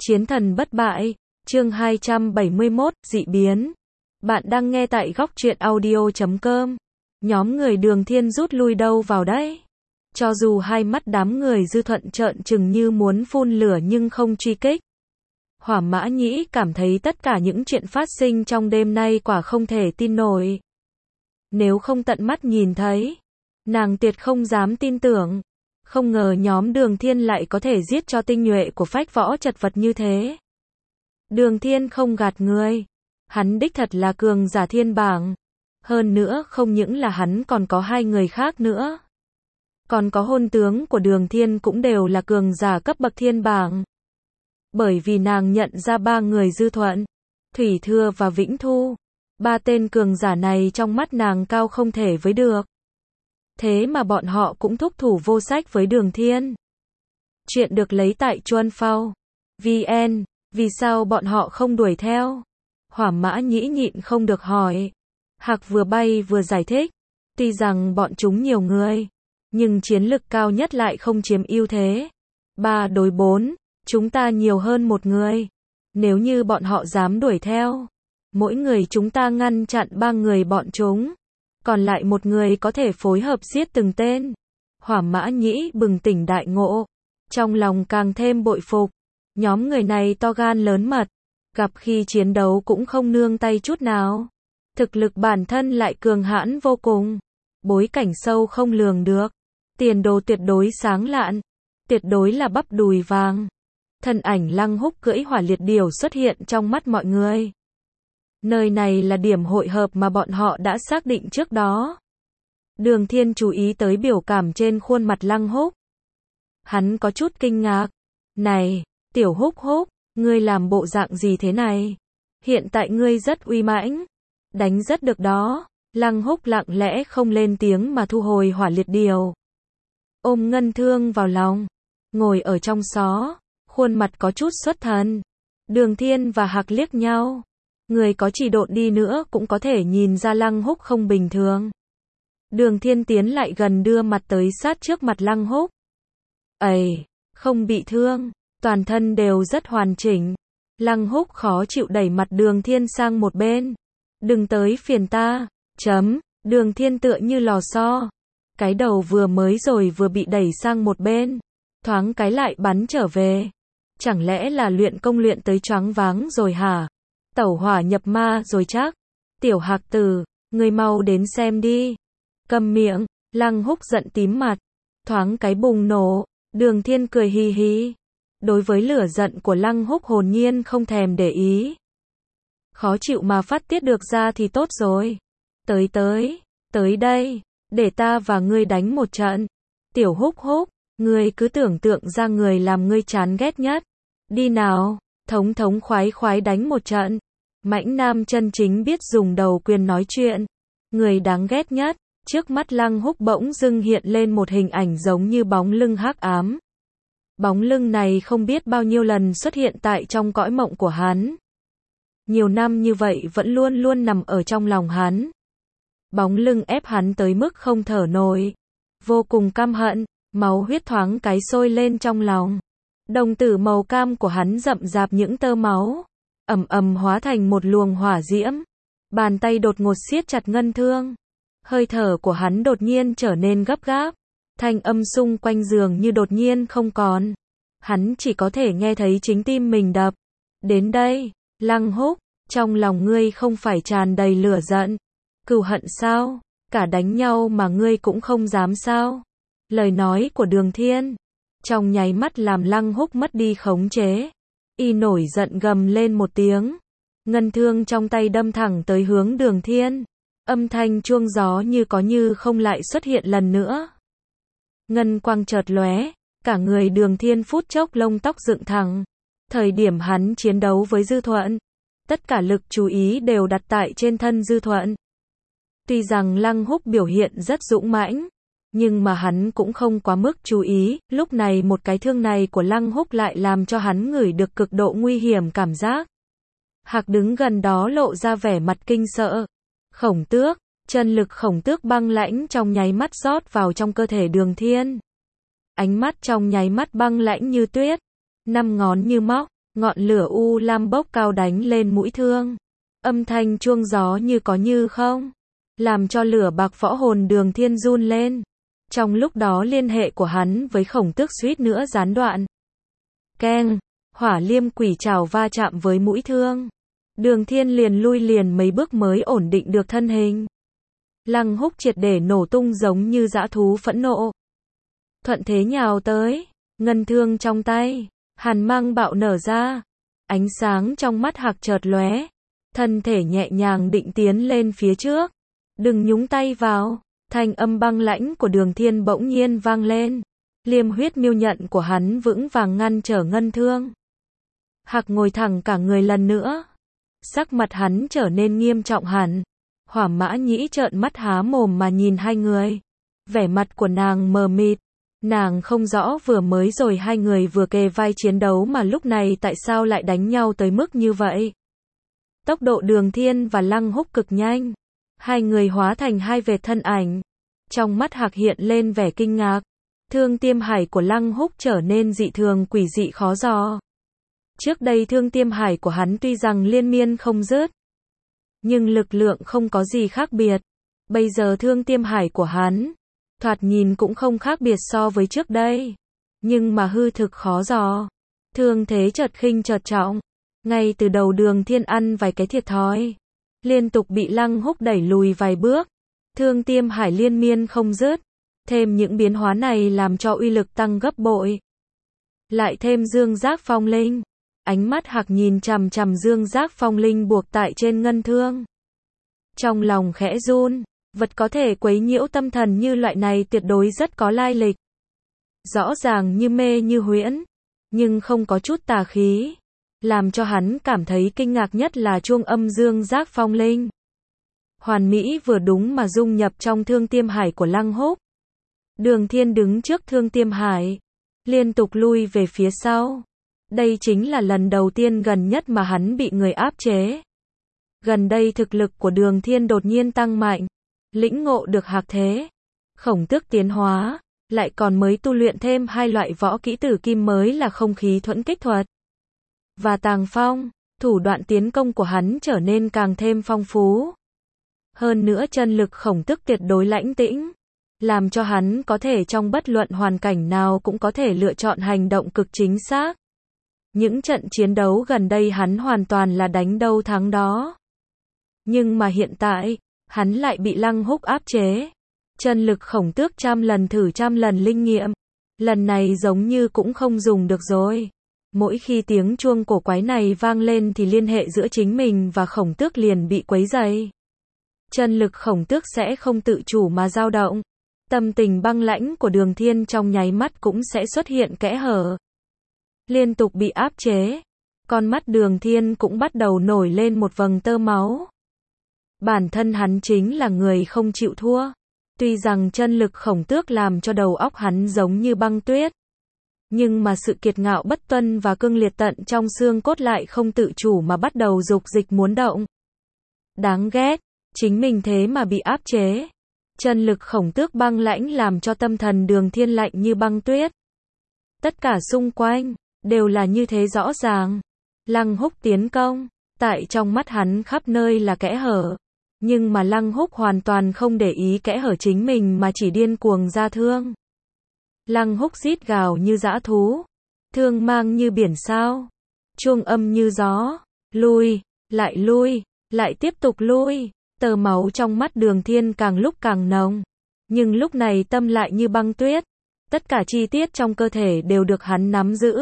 Chiến thần bất bại, chương 271, dị biến. Bạn đang nghe tại góc truyện audio.com. Nhóm người Đường Thiên rút lui đâu vào đấy? Cho dù hai mắt đám người Dư Thuận trợn trừng như muốn phun lửa nhưng không truy kích. Hỏa Mã Nhĩ cảm thấy tất cả những chuyện phát sinh trong đêm nay quả không thể tin nổi. Nếu không tận mắt nhìn thấy, nàng tuyệt không dám tin tưởng. Không ngờ nhóm Đường Thiên lại có thể giết cho tinh nhuệ của phách võ chật vật như thế. Đường Thiên không gạt người. Hắn đích thật là cường giả thiên bảng. Hơn nữa không những là hắn còn có hai người khác nữa. Còn có hôn tướng của Đường Thiên cũng đều là cường giả cấp bậc thiên bảng. Bởi vì nàng nhận ra ba người Dư Thuận, Thủy Thừa và Vĩnh Thu. Ba tên cường giả này trong mắt nàng cao không thể với được. Thế mà bọn họ cũng thúc thủ vô sách với Đường Thiên. Chuyện được lấy tại Chuanphao VN. Vì sao bọn họ không đuổi theo? Hỏa Mã Nhĩ nhịn không được hỏi. Hạc vừa bay vừa giải thích. Tuy rằng bọn chúng nhiều người, nhưng chiến lực cao nhất lại không chiếm ưu thế. 3 đối 4, chúng ta nhiều hơn một người. Nếu như bọn họ dám đuổi theo, mỗi người chúng ta ngăn chặn 3 người bọn chúng. Còn lại một người có thể phối hợp giết từng tên. Hỏa Mã Nhĩ bừng tỉnh đại ngộ. Trong lòng càng thêm bội phục. Nhóm người này to gan lớn mật. Gặp khi chiến đấu cũng không nương tay chút nào. Thực lực bản thân lại cường hãn vô cùng. Bối cảnh sâu không lường được. Tiền đồ tuyệt đối sáng lạn. Tuyệt đối là bắp đùi vàng. Thân ảnh Lăng Húc cưỡi hỏa liệt điểu xuất hiện trong mắt mọi người. Nơi này là điểm hội hợp mà bọn họ đã xác định trước đó. Đường Thiên chú ý tới biểu cảm trên khuôn mặt Lăng Húc. Hắn có chút kinh ngạc. Này, tiểu Húc Húc, ngươi làm bộ dạng gì thế này? Hiện tại ngươi rất uy mãnh. Đánh rất được đó. Lăng Húc lặng lẽ không lên tiếng mà thu hồi hỏa liệt điểu. Ôm Ngân Thương vào lòng. Ngồi ở trong xó. Khuôn mặt có chút xuất thần. Đường Thiên và Hạc liếc nhau. Người có chỉ độn đi nữa cũng có thể nhìn ra Lăng Húc không bình thường. Đường Thiên tiến lại gần đưa mặt tới sát trước mặt Lăng Húc. Ây, không bị thương, toàn thân đều rất hoàn chỉnh. Lăng Húc khó chịu đẩy mặt Đường Thiên sang một bên. Đừng tới phiền ta. Đường Thiên tựa như lò xo. Cái đầu vừa mới rồi vừa bị đẩy sang một bên. Thoáng cái lại bắn trở về. Chẳng lẽ là luyện công luyện tới choáng váng rồi hả? Tẩu hỏa nhập ma rồi chắc. Tiểu Hạc Tử, người mau đến xem đi. Câm miệng. Lăng Húc giận tím mặt. Thoáng cái bùng nổ. Đường Thiên cười hì hì. Đối với lửa giận của Lăng Húc hồn nhiên không thèm để ý. Khó chịu mà phát tiết được ra thì tốt rồi. Tới đây. Để ta và ngươi đánh một trận. Tiểu Húc Húc, ngươi cứ tưởng tượng ra người làm ngươi chán ghét nhất. Đi nào. Thống khoái đánh một trận. Mãnh nam chân chính biết dùng đầu quyền nói chuyện. Người đáng ghét nhất. Trước mắt Lăng Húc bỗng dưng hiện lên một hình ảnh giống như bóng lưng hắc ám. Bóng lưng này không biết bao nhiêu lần xuất hiện tại trong cõi mộng của hắn. Nhiều năm như vậy vẫn luôn luôn nằm ở trong lòng hắn. Bóng lưng ép hắn tới mức không thở nổi. Vô cùng căm hận, máu huyết thoáng cái sôi lên trong lòng. Đồng tử màu cam của hắn rậm rạp những tơ máu. Ầm hóa thành một luồng hỏa diễm. Bàn tay đột ngột siết chặt Ngân Thương. Hơi thở của hắn đột nhiên trở nên gấp gáp. Thanh âm xung quanh giường như đột nhiên không còn. Hắn chỉ có thể nghe thấy chính tim mình đập. Đến đây, Lăng Húc, trong lòng ngươi không phải tràn đầy lửa giận, cừu hận sao? Cả đánh nhau mà ngươi cũng không dám sao? Lời nói của Đường Thiên trong nháy mắt làm Lăng Húc mất đi khống chế. Y nổi giận gầm lên một tiếng. Ngân Thương trong tay đâm thẳng tới hướng Đường Thiên. Âm thanh chuông gió như có như không lại xuất hiện lần nữa. Ngân quang chợt lóe, cả người Đường Thiên phút chốc lông tóc dựng thẳng. Thời điểm hắn chiến đấu với Dư Thuận, tất cả lực chú ý đều đặt tại trên thân Dư Thuận. Tuy rằng Lăng Húc biểu hiện rất dũng mãnh, nhưng mà hắn cũng không quá mức chú ý. Lúc này một cái thương này của Lăng Húc lại làm cho hắn ngửi được cực độ nguy hiểm cảm giác. Hạc đứng gần đó lộ ra vẻ mặt kinh sợ. Khổng Tước, chân lực Khổng Tước băng lãnh trong nháy mắt rót vào trong cơ thể Đường Thiên. Ánh mắt trong nháy mắt băng lãnh như tuyết, 5 ngón như móc, Ngọn lửa u lam bốc cao đánh lên mũi thương. Âm thanh chuông gió như có như không, làm cho lửa bạc võ hồn Đường Thiên run lên. Trong lúc đó liên hệ của hắn với Khổng Tước suýt nữa gián đoạn. Keng, hỏa liêm quỷ trảo va chạm với mũi thương. Đường Thiên liền lui liền mấy bước mới ổn định được thân hình. Lăng Húc triệt để nổ tung giống như dã thú phẫn nộ. Thuận thế nhào tới, ngân thương trong tay, hàn mang bạo nở ra. Ánh sáng trong mắt Hạc chợt lóe, thân thể nhẹ nhàng định tiến lên phía trước. Đừng nhúng tay vào, thanh âm băng lãnh của Đường Thiên bỗng nhiên vang lên. Liêm huyết miêu nhận của hắn vững vàng ngăn trở ngân thương. Hạc ngồi thẳng cả người lần nữa. Sắc mặt hắn trở nên nghiêm trọng hẳn. Hỏa Mã Nhĩ trợn mắt há mồm mà nhìn hai người. Vẻ mặt của nàng mờ mịt. Nàng không rõ vừa mới rồi hai người vừa kề vai chiến đấu mà lúc này tại sao lại đánh nhau tới mức như vậy. Tốc độ Đường Thiên và Lăng Húc cực nhanh. Hai người hóa thành hai vệt thân ảnh. Trong mắt Hạc hiện lên vẻ kinh ngạc. Thương tiêm hải của Lăng Húc trở nên dị thường quỷ dị khó dò. Trước đây thương tiêm hải của hắn tuy rằng liên miên không dứt, nhưng lực lượng không có gì khác biệt. Bây giờ thương tiêm hải của hắn, thoạt nhìn cũng không khác biệt so với trước đây. Nhưng mà hư thực khó dò. Thương thế chợt khinh chợt trọng. Ngay từ đầu Đường Thiên ăn vài cái thiệt thòi. Liên tục bị Lăng Húc đẩy lùi vài bước. Thương tiêm hải liên miên không dứt. Thêm những biến hóa này làm cho uy lực tăng gấp bội. Lại thêm dương giác phong linh. Ánh mắt Hạc nhìn chằm chằm dương giác phong linh buộc tại trên ngân thương. Trong lòng khẽ run, vật có thể quấy nhiễu tâm thần như loại này tuyệt đối rất có lai lịch. Rõ ràng như mê như huyễn, nhưng không có chút tà khí. Làm cho hắn cảm thấy kinh ngạc nhất là chuông âm dương giác phong linh. Hoàn mỹ vừa đúng mà dung nhập trong thương tiêm hải của Lăng Húc. Đường Thiên đứng trước thương tiêm hải, liên tục lui về phía sau. Đây chính là lần đầu tiên gần nhất mà hắn bị người áp chế. Gần đây thực lực của Đường Thiên đột nhiên tăng mạnh, lĩnh ngộ được hạc thế, Khổng Tước tiến hóa, lại còn mới tu luyện thêm hai loại võ kỹ tử kim mới là không khí thuẫn kích thuật và tàng phong. Thủ đoạn tiến công của hắn trở nên càng thêm phong phú. Hơn nữa chân lực Khổng Tước tuyệt đối lãnh tĩnh, làm cho hắn có thể trong bất luận hoàn cảnh nào cũng có thể lựa chọn hành động cực chính xác. Những trận chiến đấu gần đây hắn hoàn toàn là đánh đâu thắng đó. Nhưng mà hiện tại, hắn lại bị Lăng Húc áp chế. Chân lực Khổng Tước trăm lần thử trăm lần linh nghiệm. Lần này giống như cũng không dùng được rồi. Mỗi khi tiếng chuông cổ quái này vang lên thì liên hệ giữa chính mình và Khổng Tước liền bị quấy rầy. Chân lực Khổng Tước sẽ không tự chủ mà dao động. Tâm tình băng lãnh của Đường Thiên trong nháy mắt cũng sẽ xuất hiện kẽ hở. Liên tục bị áp chế, con mắt Đường Thiên cũng bắt đầu nổi lên một vầng tơ máu. Bản thân hắn chính là người không chịu thua. Tuy rằng chân lực Khổng Tước làm cho đầu óc hắn giống như băng tuyết, nhưng mà sự kiệt ngạo bất tuân và cương liệt tận trong xương cốt lại không tự chủ mà bắt đầu dục dịch muốn động. Đáng ghét, chính mình thế mà bị áp chế. Chân lực Khổng Tước băng lãnh làm cho tâm thần Đường Thiên lạnh như băng tuyết. Tất cả xung quanh đều là như thế rõ ràng. Lăng Húc tiến công, tại trong mắt hắn khắp nơi là kẽ hở. Nhưng mà Lăng Húc hoàn toàn không để ý kẽ hở chính mình mà chỉ điên cuồng ra thương. Lăng Húc rít gào như dã thú, thương mang như biển sao, chuông âm như gió, lui, lại tiếp tục lui. Tơ máu trong mắt Đường Thiên càng lúc càng nồng, nhưng lúc này tâm lại như băng tuyết. Tất cả chi tiết trong cơ thể đều được hắn nắm giữ.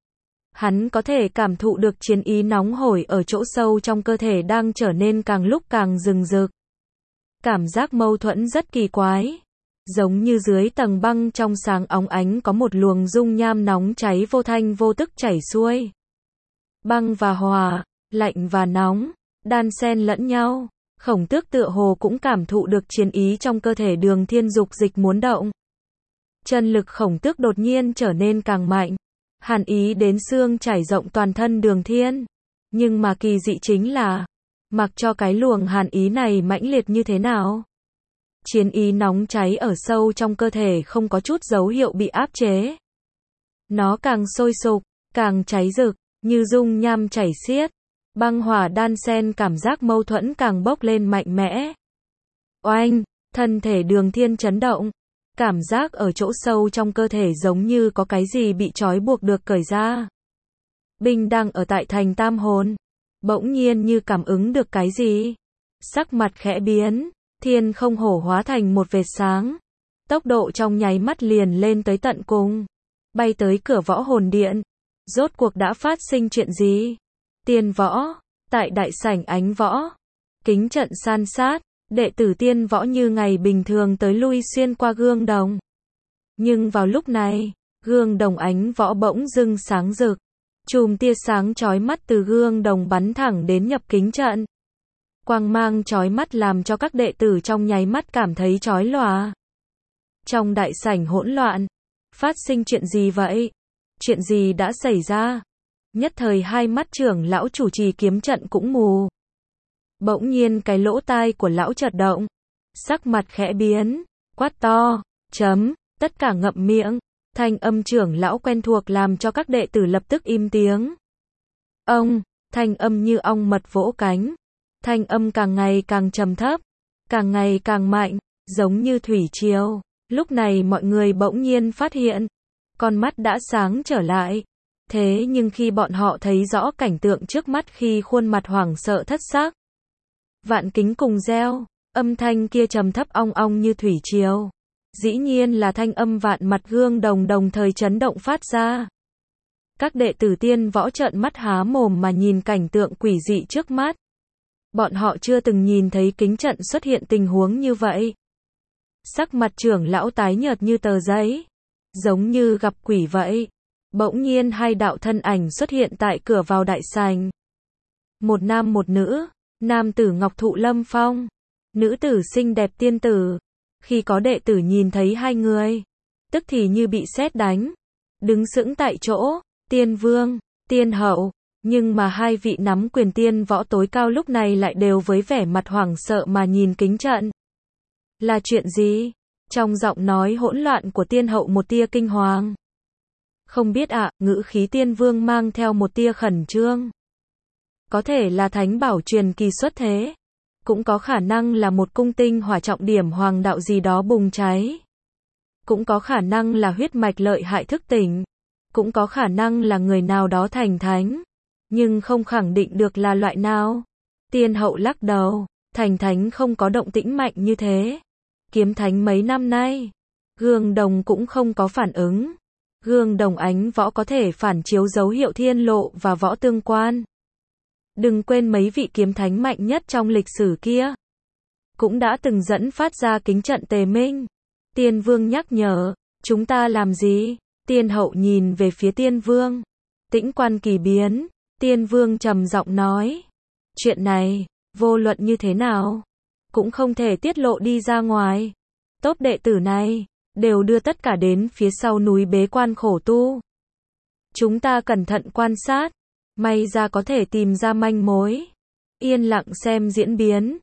Hắn có thể cảm thụ được chiến ý nóng hổi ở chỗ sâu trong cơ thể đang trở nên càng lúc càng rừng rực. Cảm giác mâu thuẫn rất kỳ quái. Giống như dưới tầng băng trong sáng óng ánh có một luồng dung nham nóng cháy vô thanh vô tức chảy xuôi. Băng và hỏa, lạnh và nóng, đan xen lẫn nhau. Khổng Tước tựa hồ cũng cảm thụ được chiến ý trong cơ thể Đường Thiên dục dịch muốn động. Chân lực Khổng Tước đột nhiên trở nên càng mạnh. Hàn ý đến xương trải rộng toàn thân Đường Thiên. Nhưng mà kỳ dị chính là, mặc cho cái luồng hàn ý này mãnh liệt như thế nào, chiến ý nóng cháy ở sâu trong cơ thể không có chút dấu hiệu bị áp chế. Nó càng sôi sục, càng cháy rực, như dung nham chảy xiết, băng hỏa đan xen, cảm giác mâu thuẫn càng bốc lên mạnh mẽ. Oanh, thân thể Đường Thiên chấn động, cảm giác ở chỗ sâu trong cơ thể giống như có cái gì bị trói buộc được cởi ra. Binh đang ở tại thành Tam Hồn, bỗng nhiên như cảm ứng được cái gì, sắc mặt khẽ biến, thiên không hổ hóa thành một vệt sáng, tốc độ trong nháy mắt liền lên tới tận cùng, bay tới cửa Võ Hồn Điện. Rốt cuộc đã phát sinh chuyện gì? Tiên Võ, tại đại sảnh Ánh Võ, kính trận san sát, đệ tử Tiên Võ như ngày bình thường tới lui xuyên qua gương đồng. Nhưng vào lúc này, gương đồng Ánh Võ bỗng dưng sáng rực, chùm tia sáng chói mắt từ gương đồng bắn thẳng đến nhập kính trận. Quang mang chói mắt làm cho các đệ tử trong nháy mắt cảm thấy chói lòa. Trong đại sảnh hỗn loạn, phát sinh chuyện gì vậy? Chuyện gì đã xảy ra? Nhất thời hai mắt trưởng lão chủ trì kiếm trận cũng mù. Bỗng nhiên cái lỗ tai của lão chợt động, sắc mặt khẽ biến, quát to, tất cả ngậm miệng. Thanh âm trưởng lão quen thuộc làm cho các đệ tử lập tức im tiếng. Ông, thanh âm như ong mật vỗ cánh. Thanh âm càng ngày càng trầm thấp, càng ngày càng mạnh, giống như thủy triều. Lúc này mọi người bỗng nhiên phát hiện, con mắt đã sáng trở lại. Thế nhưng khi bọn họ thấy rõ cảnh tượng trước mắt, khi khuôn mặt hoảng sợ thất xác, vạn kính cùng reo, âm thanh kia trầm thấp ong ong như thủy triều. Dĩ nhiên là thanh âm vạn mặt gương đồng đồng thời chấn động phát ra. Các đệ tử Tiên Võ trợn mắt há mồm mà nhìn cảnh tượng quỷ dị trước mắt. Bọn họ chưa từng nhìn thấy kính trận xuất hiện tình huống như vậy. Sắc mặt trưởng lão tái nhợt như tờ giấy, giống như gặp quỷ vậy. Bỗng nhiên hai đạo thân ảnh xuất hiện tại cửa vào đại sảnh. Một nam một nữ, nam tử ngọc thụ lâm phong, nữ tử xinh đẹp tiên tử. Khi có đệ tử nhìn thấy hai người, tức thì như bị sét đánh, đứng sững tại chỗ, Tiên Vương, Tiên Hậu, nhưng mà hai vị nắm quyền Tiên Võ tối cao lúc này lại đều với vẻ mặt hoảng sợ mà nhìn kính trận. Là chuyện gì? Trong giọng nói hỗn loạn của Tiên Hậu một tia kinh hoàng. Không biết ạ, ngữ khí Tiên Vương mang theo một tia khẩn trương. Có thể là thánh bảo truyền kỳ xuất thế. Cũng có khả năng là một cung tinh hỏa trọng điểm hoàng đạo gì đó bùng cháy. Cũng có khả năng là huyết mạch lợi hại thức tỉnh. Cũng có khả năng là người nào đó thành thánh. Nhưng không khẳng định được là loại nào. Tiên Hậu lắc đầu, thành thánh không có động tĩnh mạnh như thế. Kiếm thánh mấy năm nay, gương đồng cũng không có phản ứng. Gương đồng Ánh Võ có thể phản chiếu dấu hiệu thiên lộ và võ tương quan. Đừng quên mấy vị kiếm thánh mạnh nhất trong lịch sử kia cũng đã từng dẫn phát ra kính trận tề minh. Tiên Vương nhắc nhở, chúng ta làm gì? Tiên Hậu nhìn về phía Tiên Vương. Tĩnh quan kỳ biến, Tiên Vương trầm giọng nói. Chuyện này, vô luận như thế nào, cũng không thể tiết lộ đi ra ngoài. Tốt đệ tử này, đều đưa tất cả đến phía sau núi bế quan khổ tu. Chúng ta cẩn thận quan sát. May ra có thể tìm ra manh mối. Yên lặng xem diễn biến.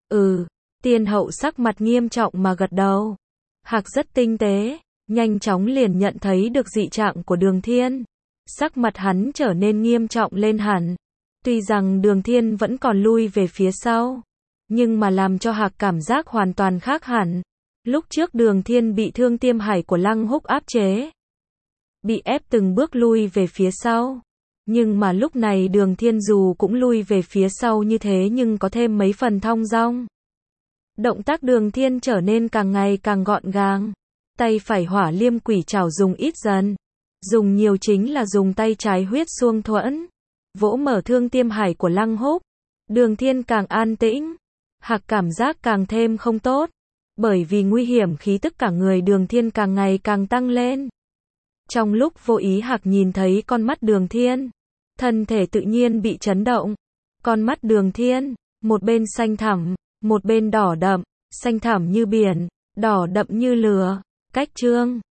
Tiên Hậu sắc mặt nghiêm trọng mà gật đầu. Hạc rất tinh tế, nhanh chóng liền nhận thấy được dị trạng của Đường Thiên. Sắc mặt hắn trở nên nghiêm trọng lên hẳn. Tuy rằng Đường Thiên vẫn còn lui về phía sau, nhưng mà làm cho Hạc cảm giác hoàn toàn khác hẳn. Lúc trước Đường Thiên bị Thương Tiêm Hải của Lăng Húc áp chế, bị ép từng bước lui về phía sau. Nhưng mà lúc này Đường Thiên dù cũng lui về phía sau như thế nhưng có thêm mấy phần thong dong. Động tác Đường Thiên trở nên càng ngày càng gọn gàng. Tay phải hỏa liêm quỷ trảo dùng ít dần. Dùng nhiều chính là dùng tay trái huyết xuông thuẫn. Vỗ mở Thương Tiêm Hải của Lăng Húc. Đường Thiên càng an tĩnh. Hạc cảm giác càng thêm không tốt. Bởi vì nguy hiểm khí tức cả người Đường Thiên càng ngày càng tăng lên. Trong lúc vô ý Hạc nhìn thấy con mắt Đường Thiên. Thân thể tự nhiên bị chấn động. Con mắt Đường Thiên, một bên xanh thẳm, một bên đỏ đậm, xanh thẳm như biển, đỏ đậm như lửa, cách trương,